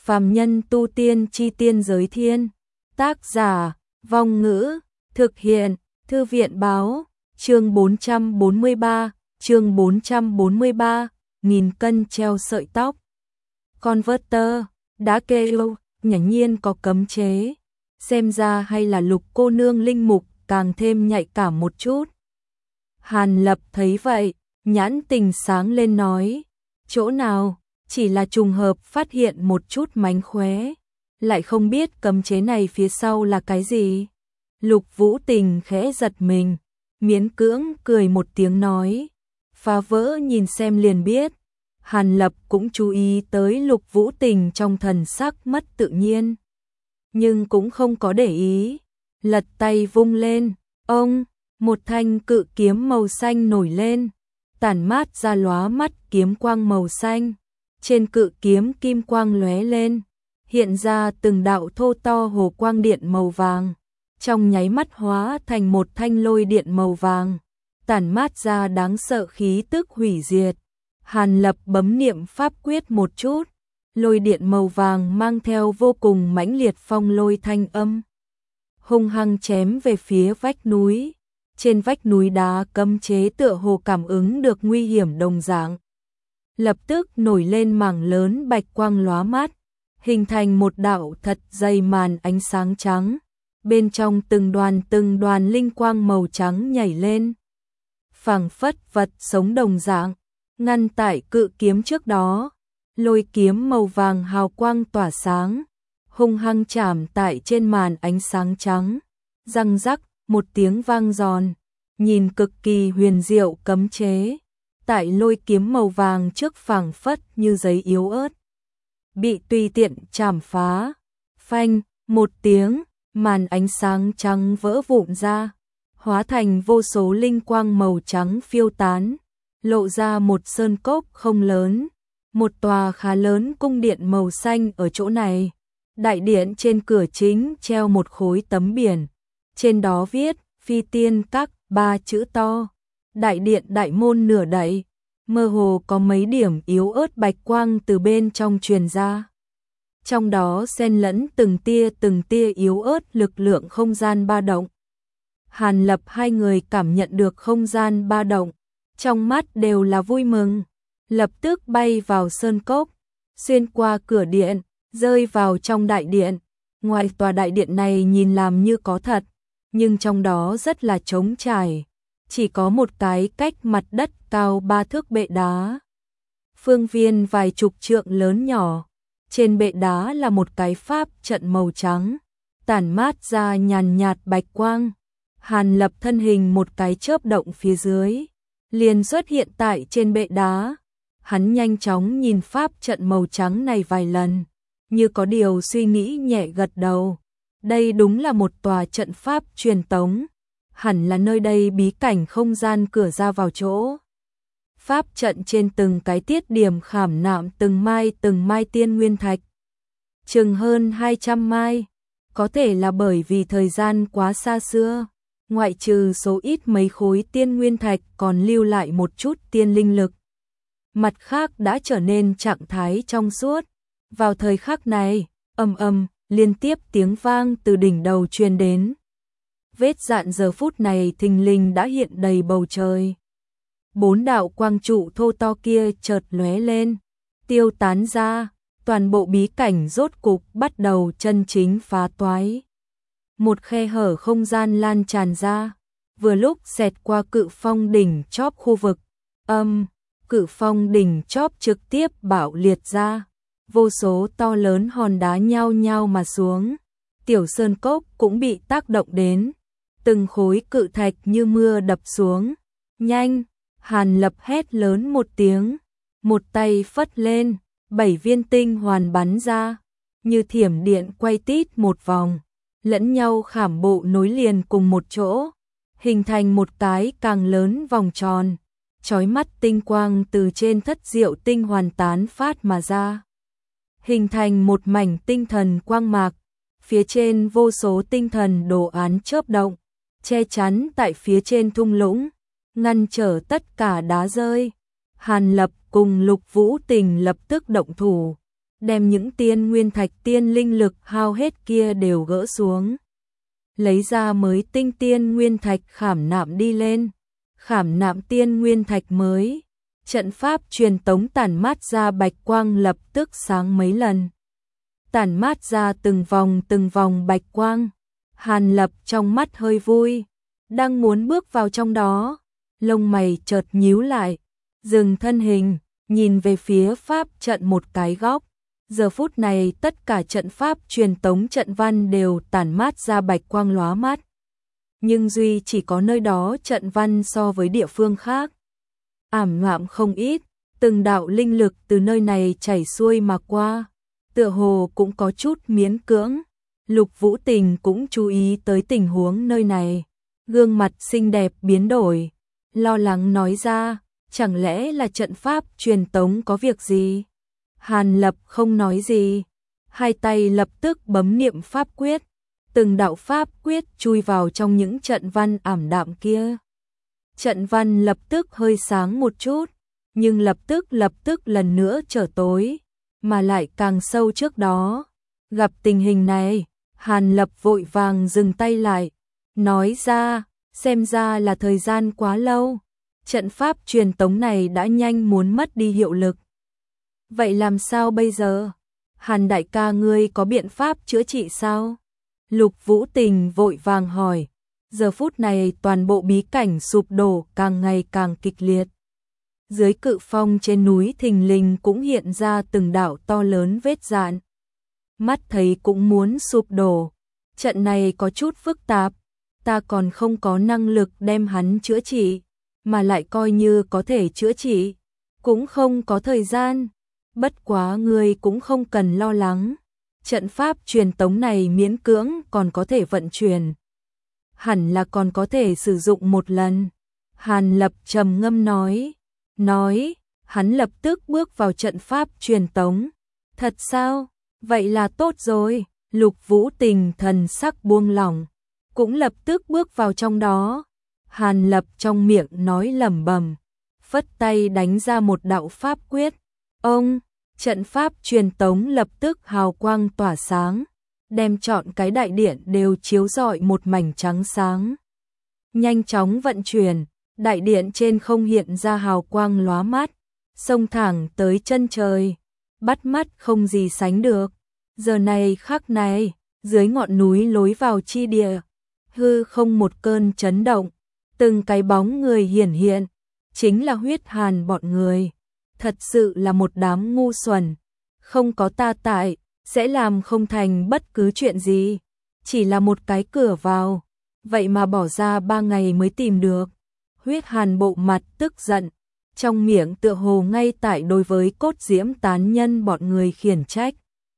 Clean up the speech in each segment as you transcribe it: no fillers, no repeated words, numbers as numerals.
Phàm nhân tu tiên chi tiên giới thiên. Tác giả, Vong Ngữ, thực hiện, Thư viện báo, chương 443, chương 443, nghìn cân treo sợi tóc. Converter, đã kêu, nhã nhiên có cấm chế. Xem ra hay là Lục cô nương linh mục càng thêm nhạy cảm một chút. Hàn Lập thấy vậy, nhãn tình sáng lên nói, chỗ nào, chỉ là trùng hợp phát hiện một chút mánh khóe, lại không biết cấm chế này phía sau là cái gì. Lục Vũ Tình khẽ giật mình, miễn cưỡng cười một tiếng nói, phá vỡ nhìn xem liền biết. Hàn Lập cũng chú ý tới Lục Vũ Tình trong thần sắc mất tự nhiên, nhưng cũng không có để ý, lật tay vung lên, ông, một thanh cự kiếm màu xanh nổi lên, tản mát ra lóa mắt kiếm quang màu xanh, trên cự kiếm kim quang lóe lên, hiện ra từng đạo thô to hồ quang điện màu vàng, trong nháy mắt hóa thành một thanh lôi điện màu vàng, tản mát ra đáng sợ khí tức hủy diệt. Hàn Lập bấm niệm pháp quyết một chút, lôi điện màu vàng mang theo vô cùng mãnh liệt phong lôi thanh âm, hung hăng chém về phía vách núi. Trên vách núi đá cấm chế tựa hồ cảm ứng được nguy hiểm đồng dạng, lập tức nổi lên mảng lớn bạch quang lóa mắt, hình thành một đạo thật dày màn ánh sáng trắng, bên trong từng đoàn linh quang màu trắng nhảy lên, phảng phất vật sống đồng dạng, ngăn tại cự kiếm trước đó. Lôi kiếm màu vàng hào quang tỏa sáng, hung hăng chạm tại trên màn ánh sáng trắng, răng rắc, một tiếng vang giòn, nhìn cực kỳ huyền diệu cấm chế, tại lôi kiếm màu vàng trước phảng phất như giấy yếu ớt, bị tùy tiện chạm phá, phanh, một tiếng, màn ánh sáng trắng vỡ vụn ra, hóa thành vô số linh quang màu trắng phiêu tán, lộ ra một sơn cốc không lớn, một tòa khá lớn cung điện màu xanh ở chỗ này. Đại điện trên cửa chính treo một khối tấm biển, trên đó viết Phi Tiên Các 3 chữ to. Đại điện đại môn nửa đậy, mơ hồ có mấy điểm yếu ớt bạch quang từ bên trong truyền ra. Trong đó xen lẫn từng tia yếu ớt lực lượng không gian ba động. Hàn Lập hai người cảm nhận được không gian ba động, trong mắt đều là vui mừng, lập tức bay vào sơn cốc, xuyên qua cửa điện, rơi vào trong đại điện. Ngoài tòa đại điện này nhìn làm như có thật, nhưng trong đó rất là trống trải, chỉ có một cái cách mặt đất cao 3 thước bệ đá, phương viên vài chục trượng lớn nhỏ, trên bệ đá là một cái pháp trận màu trắng, tản mát ra nhàn nhạt bạch quang. Hàn Lập thân hình một cái chớp động phía dưới, liền xuất hiện tại trên bệ đá. Hắn nhanh chóng nhìn pháp trận màu trắng này vài lần, như có điều suy nghĩ nhẹ gật đầu. Đây đúng là một tòa trận pháp truyền tống, hẳn là nơi đây bí cảnh không gian cửa ra vào chỗ. Pháp trận trên từng cái tiết điểm khảm nạm từng mai tiên nguyên thạch, chừng hơn 200 mai, có thể là bởi vì thời gian quá xa xưa, ngoại trừ số ít mấy khối tiên nguyên thạch còn lưu lại một chút tiên linh lực, mặt khác đã trở nên trạng thái trong suốt. Vào thời khắc này, ầm ầm, liên tiếp tiếng vang từ đỉnh đầu truyền đến. Vết dạn giờ phút này thình lình đã hiện đầy bầu trời. 4 đạo quang trụ thô to kia chợt lóe lên, tiêu tán ra, toàn bộ bí cảnh rốt cục bắt đầu chân chính phá toái. Một khe hở không gian lan tràn ra, vừa lúc xẹt qua cự phong đỉnh chóp khu vực. Cự phong đỉnh chóp trực tiếp bạo liệt ra, vô số to lớn hòn đá nhao nhao mà xuống. Tiểu sơn cốc cũng bị tác động đến, từng khối cự thạch như mưa đập xuống. Nhanh! Hàn Lập hét lớn một tiếng, một tay phất lên, 7 viên tinh hoàn bắn ra, như thiểm điện quay tít một vòng, lẫn nhau khảm bộ nối liền cùng một chỗ, hình thành một cái càng lớn vòng tròn. Chói mắt tinh quang từ trên thất diệu tinh hoàn tán phát mà ra, hình thành một mảnh tinh thần quang mạc, phía trên vô số tinh thần đồ án chớp động, che chắn tại phía trên thung lũng, ngăn trở tất cả đá rơi. Hàn Lập cùng Lục Vũ Tình lập tức động thủ, đem những tiên nguyên thạch tiên linh lực hao hết kia đều gỡ xuống. Lấy ra mới tinh tiên nguyên thạch khảm nạm đi lên, khảm nạm tiên nguyên thạch mới. Trận pháp truyền tống tản mát ra bạch quang lập tức sáng mấy lần. Tản mát ra từng vòng bạch quang. Hàn Lập trong mắt hơi vui, đang muốn bước vào trong đó, lông mày chợt nhíu lại, dừng thân hình, nhìn về phía pháp trận một cái góc. Giờ phút này tất cả trận pháp truyền tống trận văn đều tản mát ra bạch quang lóa mắt. Nhưng duy chỉ có nơi đó trận văn so với địa phương khác ảm đạm không ít, từng đạo linh lực từ nơi này chảy xuôi mà qua, tựa hồ cũng có chút miễn cưỡng. Lục Vũ Tình cũng chú ý tới tình huống nơi này, gương mặt xinh đẹp biến đổi, lo lắng nói ra, chẳng lẽ là trận pháp truyền tống có việc gì? Hàn Lập không nói gì, hai tay lập tức bấm niệm pháp quyết, từng đạo pháp quyết chui vào trong những trận văn ảm đạm kia. Trận văn lập tức hơi sáng một chút, nhưng lập tức lần nữa trở tối, mà lại càng sâu trước đó. Gặp tình hình này, Hàn Lập vội vàng dừng tay lại, nói ra, xem ra là thời gian quá lâu, trận pháp truyền tống này đã nhanh muốn mất đi hiệu lực. Vậy làm sao bây giờ? Hàn đại ca ngươi có biện pháp chữa trị sao? Lục Vũ Tình vội vàng hỏi. Giờ phút này toàn bộ bí cảnh sụp đổ càng ngày càng kịch liệt. Dưới cự phong trên núi thình lình cũng hiện ra từng đạo to lớn vết dạn. Mắt thấy cũng muốn sụp đổ. Trận này có chút phức tạp, ta còn không có năng lực đem hắn chữa trị, mà lại coi như có thể chữa trị, cũng không có thời gian. Bất quá ngươi cũng không cần lo lắng, trận pháp truyền tống này miễn cưỡng còn có thể vận chuyển. Hẳn là còn có thể sử dụng một lần. Hàn Lập trầm ngâm nói, hắn lập tức bước vào trận pháp truyền tống. Thật sao? Vậy là tốt rồi. Lục Vũ Tình thần sắc buông lỏng, cũng lập tức bước vào trong đó. Hàn Lập trong miệng nói lẩm bẩm, phất tay đánh ra một đạo pháp quyết. Ông, trận pháp truyền tống lập tức hào quang tỏa sáng, đem trọn cái đại điện đều chiếu rọi một mảnh trắng sáng. Nhanh chóng vận chuyển, đại điện trên không hiện ra hào quang lóa mắt, xông thẳng tới chân trời, bắt mắt không gì sánh được. Giờ này khắc này, dưới ngọn núi lối vào chi địa, hư không một cơn chấn động, từng cái bóng người hiển hiện, chính là Huyết Hàn bọn người. Thật sự là một đám ngu xuẩn, không có ta tại, sẽ làm không thành bất cứ chuyện gì, chỉ là một cái cửa vào, vậy mà bỏ ra 3 ngày mới tìm được. Huyết Hàn bộ mặt tức giận, trong miệng tựa hồ ngay tại đối với Cốt Diễm tán nhân bọn người khiển trách.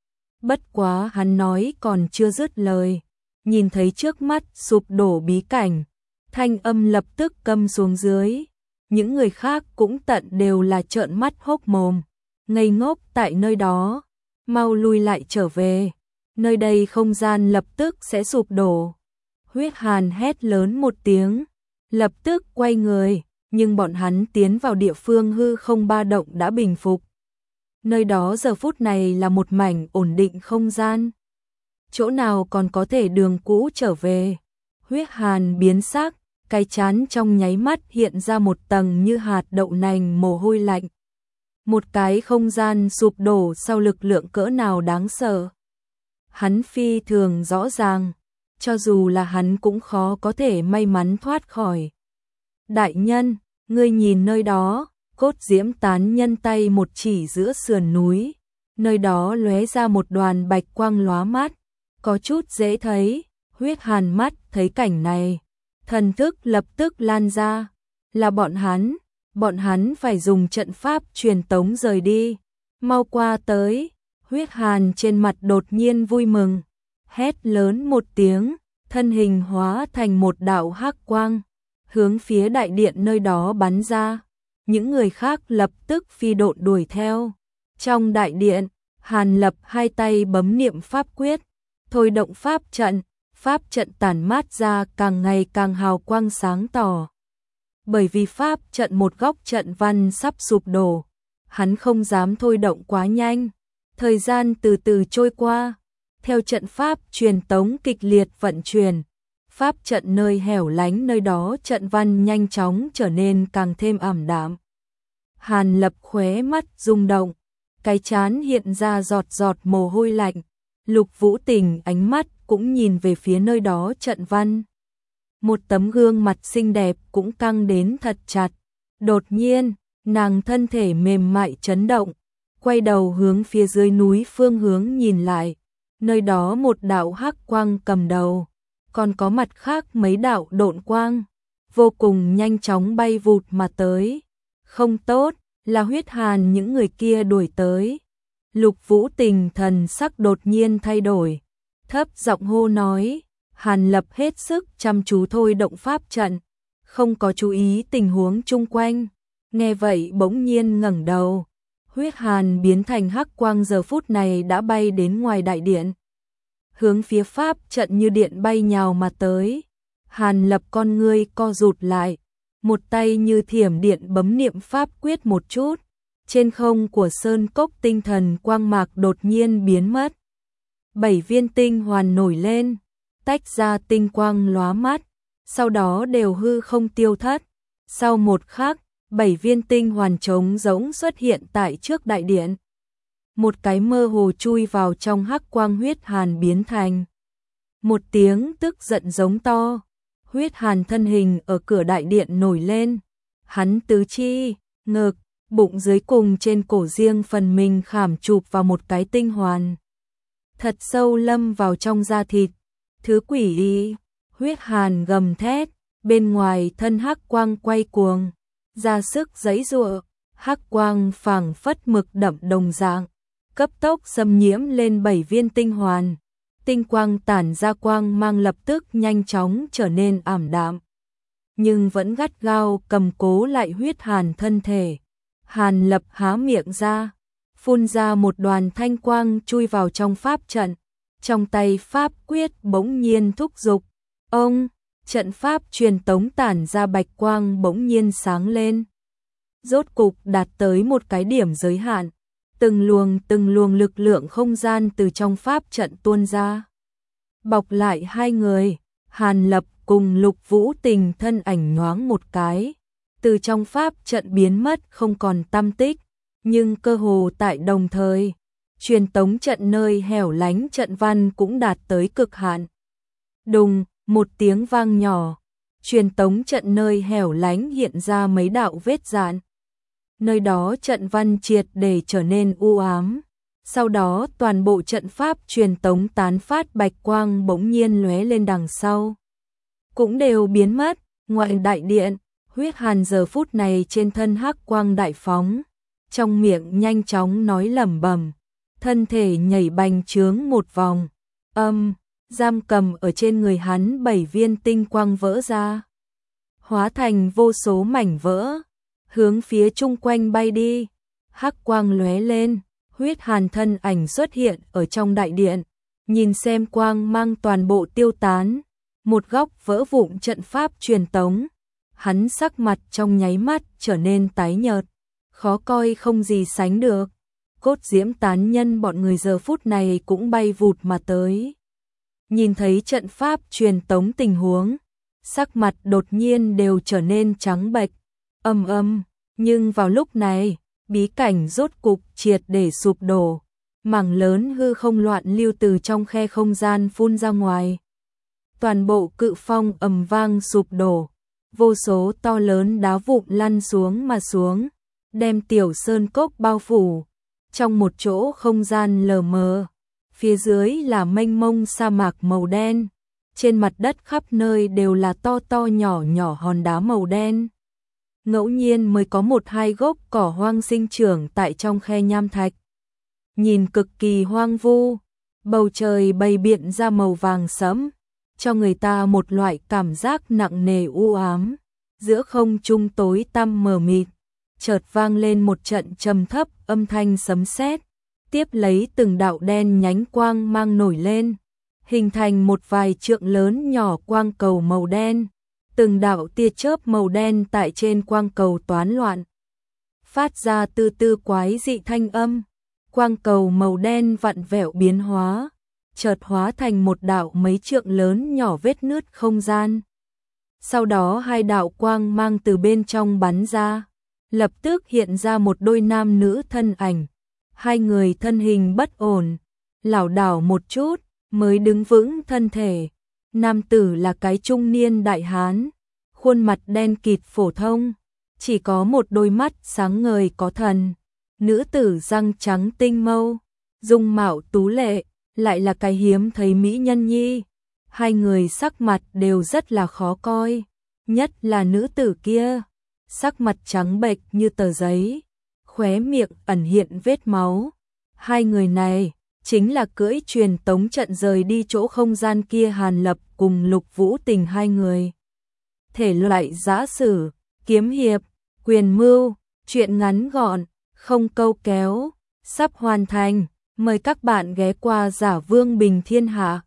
Bất quá hắn nói còn chưa dứt lời, nhìn thấy trước mắt sụp đổ bí cảnh, thanh âm lập tức câm xuống dưới. Những người khác cũng tận đều là trợn mắt hốc mồm, ngây ngốc tại nơi đó, mau lui lại trở về, nơi đây không gian lập tức sẽ sụp đổ. Huyết Hàn hét lớn một tiếng, lập tức quay người, nhưng bọn hắn tiến vào địa phương hư không ba động đã bình phục. Nơi đó giờ phút này là một mảnh ổn định không gian. Chỗ nào còn có thể đường cũ trở về. Huyết Hàn biến sắc, cái trán trong nháy mắt hiện ra một tầng như hạt đậu nành mồ hôi lạnh. Một cái không gian sụp đổ sau lực lượng cỡ nào đáng sợ. Hắn phi thường rõ ràng, cho dù là hắn cũng khó có thể may mắn thoát khỏi. Đại nhân, ngươi nhìn nơi đó, Cốt Diễm tán nhân tay một chỉ giữa sườn núi, nơi đó lóe ra một đoàn bạch quang lóa mắt, có chút dễ thấy. Huyết Hàn mắt thấy cảnh này, thần thức lập tức lan ra, là bọn hắn phải dùng trận pháp truyền tống rời đi, mau qua tới. Huyết Hàn trên mặt đột nhiên vui mừng, hét lớn một tiếng, thân hình hóa thành một đạo hắc quang, hướng phía đại điện nơi đó bắn ra. Những người khác lập tức phi độn đuổi theo. Trong đại điện, Hàn Lập hai tay bấm niệm pháp quyết, thôi động pháp trận tản mát ra càng ngày càng hào quang sáng tỏ. Bởi vì pháp trận một góc trận văn sắp sụp đổ, hắn không dám thôi động quá nhanh, Thời gian từ từ trôi qua, theo trận pháp truyền tống kịch liệt vận chuyển, pháp trận nơi hẻo lánh nơi đó trận văn nhanh chóng trở nên càng thêm ảm đạm. Hàn Lập khóe mắt rung động, cái trán hiện ra giọt giọt mồ hôi lạnh, Lục Vũ Tình ánh mắt cũng nhìn về phía nơi đó trận văn. Một tấm gương mặt xinh đẹp cũng căng đến thật chặt. Đột nhiên, nàng thân thể mềm mại chấn động, quay đầu hướng phía dưới núi phương hướng nhìn lại, nơi đó một đạo hắc quang cầm đầu, còn có mặt khác mấy đạo độn quang, vô cùng nhanh chóng bay vụt mà tới. Không tốt, là Huyết Hàn những người kia đuổi tới. Lục Vũ Tình thần sắc đột nhiên thay đổi, thấp giọng hô nói. Hàn Lập hết sức chăm chú thôi động pháp trận, không có chú ý tình huống chung quanh. Nghe vậy bỗng nhiên ngẩng đầu. Huyết Hàn biến thành hắc quang giờ phút này đã bay đến ngoài đại điện, hướng phía pháp trận như điện bay nhào mà tới. Hàn Lập con ngươi co rụt lại, một tay như thiểm điện bấm niệm pháp quyết một chút, trên không của sơn cốc tinh thần quang mạc đột nhiên biến mất. 7 viên tinh hoàn nổi lên, tách ra tinh quang lóa mắt, sau đó đều hư không tiêu thất. Sau một khắc, 7 viên tinh hoàn trống rỗng xuất hiện tại trước đại điện. Một cái mơ hồ chui vào trong hắc quang. Huyết Hàn biến thành một tiếng tức giận giống to. Huyết Hàn thân hình ở cửa đại điện nổi lên, hắn tứ chi, ngực, bụng dưới cùng trên cổ riêng phần mình khảm chụp vào một cái tinh hoàn, thật sâu lâm vào trong da thịt. Thứ quỷ y, Huyết Hàn gầm thét, bên ngoài thân hắc quang quay cuồng, ra sức giãy giụa, hắc quang phảng phất mực đậm đồng dạng, cấp tốc xâm nhiễm lên 7 viên tinh hoàn. Tinh quang tản ra quang mang lập tức nhanh chóng trở nên ảm đạm, nhưng vẫn gắt gao cầm cố lại Huyết Hàn thân thể. Hàn Lập há miệng ra, phun ra một đoàn thanh quang chui vào trong pháp trận. Trong tay pháp quyết bỗng nhiên thúc giục, ông, trận pháp truyền tống tản ra bạch quang bỗng nhiên sáng lên. Rốt cục đạt tới một cái điểm giới hạn, từng luồng lực lượng không gian từ trong pháp trận tuôn ra, bọc lại hai người. Hàn Lập cùng Lục Vũ Tình thân ảnh nhoáng một cái, từ trong pháp trận biến mất không còn tăm tích, nhưng cơ hồ tại đồng thời, truyền tống trận nơi hẻo lánh trận văn cũng đạt tới cực hạn. Đùng, một tiếng vang nhỏ, truyền tống trận nơi hẻo lánh hiện ra mấy đạo vết rạn. Nơi đó trận văn triệt để trở nên u ám. Sau đó toàn bộ trận pháp truyền tống tán phát bạch quang bỗng nhiên lóe lên đằng sau, cũng đều biến mất. Ngoại đại điện, Huyết Hàn giờ phút này trên thân hắc quang đại phóng, trong miệng nhanh chóng nói lẩm bẩm, thân thể nhảy bành trướng một vòng, giam cầm ở trên người hắn 7 viên tinh quang vỡ ra, hóa thành vô số mảnh vỡ, hướng phía chung quanh bay đi. Hắc quang lóe lên, Huyết Hàn thân ảnh xuất hiện ở trong đại điện, nhìn xem quang mang toàn bộ tiêu tán, một góc vỡ vụn trận pháp truyền tống, hắn sắc mặt trong nháy mắt trở nên tái nhợt, khó coi không gì sánh được. Cốt diễm tán nhân bọn người giờ phút này cũng bay vụt mà tới, nhìn thấy trận pháp truyền tống tình huống, sắc mặt đột nhiên đều trở nên trắng bệch. Nhưng vào lúc này, bí cảnh rốt cục triệt để sụp đổ, mảng lớn hư không loạn lưu từ trong khe không gian phun ra ngoài. Toàn bộ cự phong ầm vang sụp đổ, vô số to lớn đá vụn lăn xuống mà xuống, đem tiểu sơn cốc bao phủ. Trong một chỗ không gian lờ mờ, phía dưới là mênh mông sa mạc màu đen, trên mặt đất khắp nơi đều là to to nhỏ nhỏ hòn đá màu đen. Ngẫu nhiên mới có một hai gốc cỏ hoang sinh trưởng tại trong khe nham thạch, nhìn cực kỳ hoang vu. Bầu trời bày biện ra màu vàng sẫm, cho người ta một loại cảm giác nặng nề u ám. Giữa không trung tối tăm mờ mịt, chợt vang lên một trận trầm thấp âm thanh sấm sét, tiếp lấy từng đạo đen nhánh quang mang nổi lên, hình thành một vài trượng lớn nhỏ quang cầu màu đen. Từng đạo tia chớp màu đen tại trên quang cầu toán loạn, phát ra từ từ quái dị thanh âm. quang cầu màu đen vặn vẹo biến hóa, chợt hóa thành một đạo mấy trượng lớn nhỏ vết nứt không gian. Sau đó hai đạo quang mang từ bên trong bắn ra, lập tức hiện ra một đôi nam nữ thân ảnh. Hai người thân hình bất ổn, lảo đảo một chút mới đứng vững thân thể. Nam tử là cái trung niên đại hán, khuôn mặt đen kịt phổ thông, chỉ có một đôi mắt sáng ngời có thần. Nữ tử răng trắng tinh mâu, dung mạo tú lệ, lại là cái hiếm thấy mỹ nhân nhi. Hai người sắc mặt đều rất là khó coi, nhất là nữ tử kia, sắc mặt trắng bệch như tờ giấy, khóe miệng ẩn hiện vết máu. Hai người này chính là cưỡi truyền tống trận rời đi chỗ không gian kia Hàn Lập cùng Lục Vũ Tình hai người. Thể loại giã sử, kiếm hiệp, quyền mưu, truyện ngắn gọn, không câu kéo, sắp hoàn thành. Mời các bạn ghé qua Giả Vương Bình Thiên Hạ.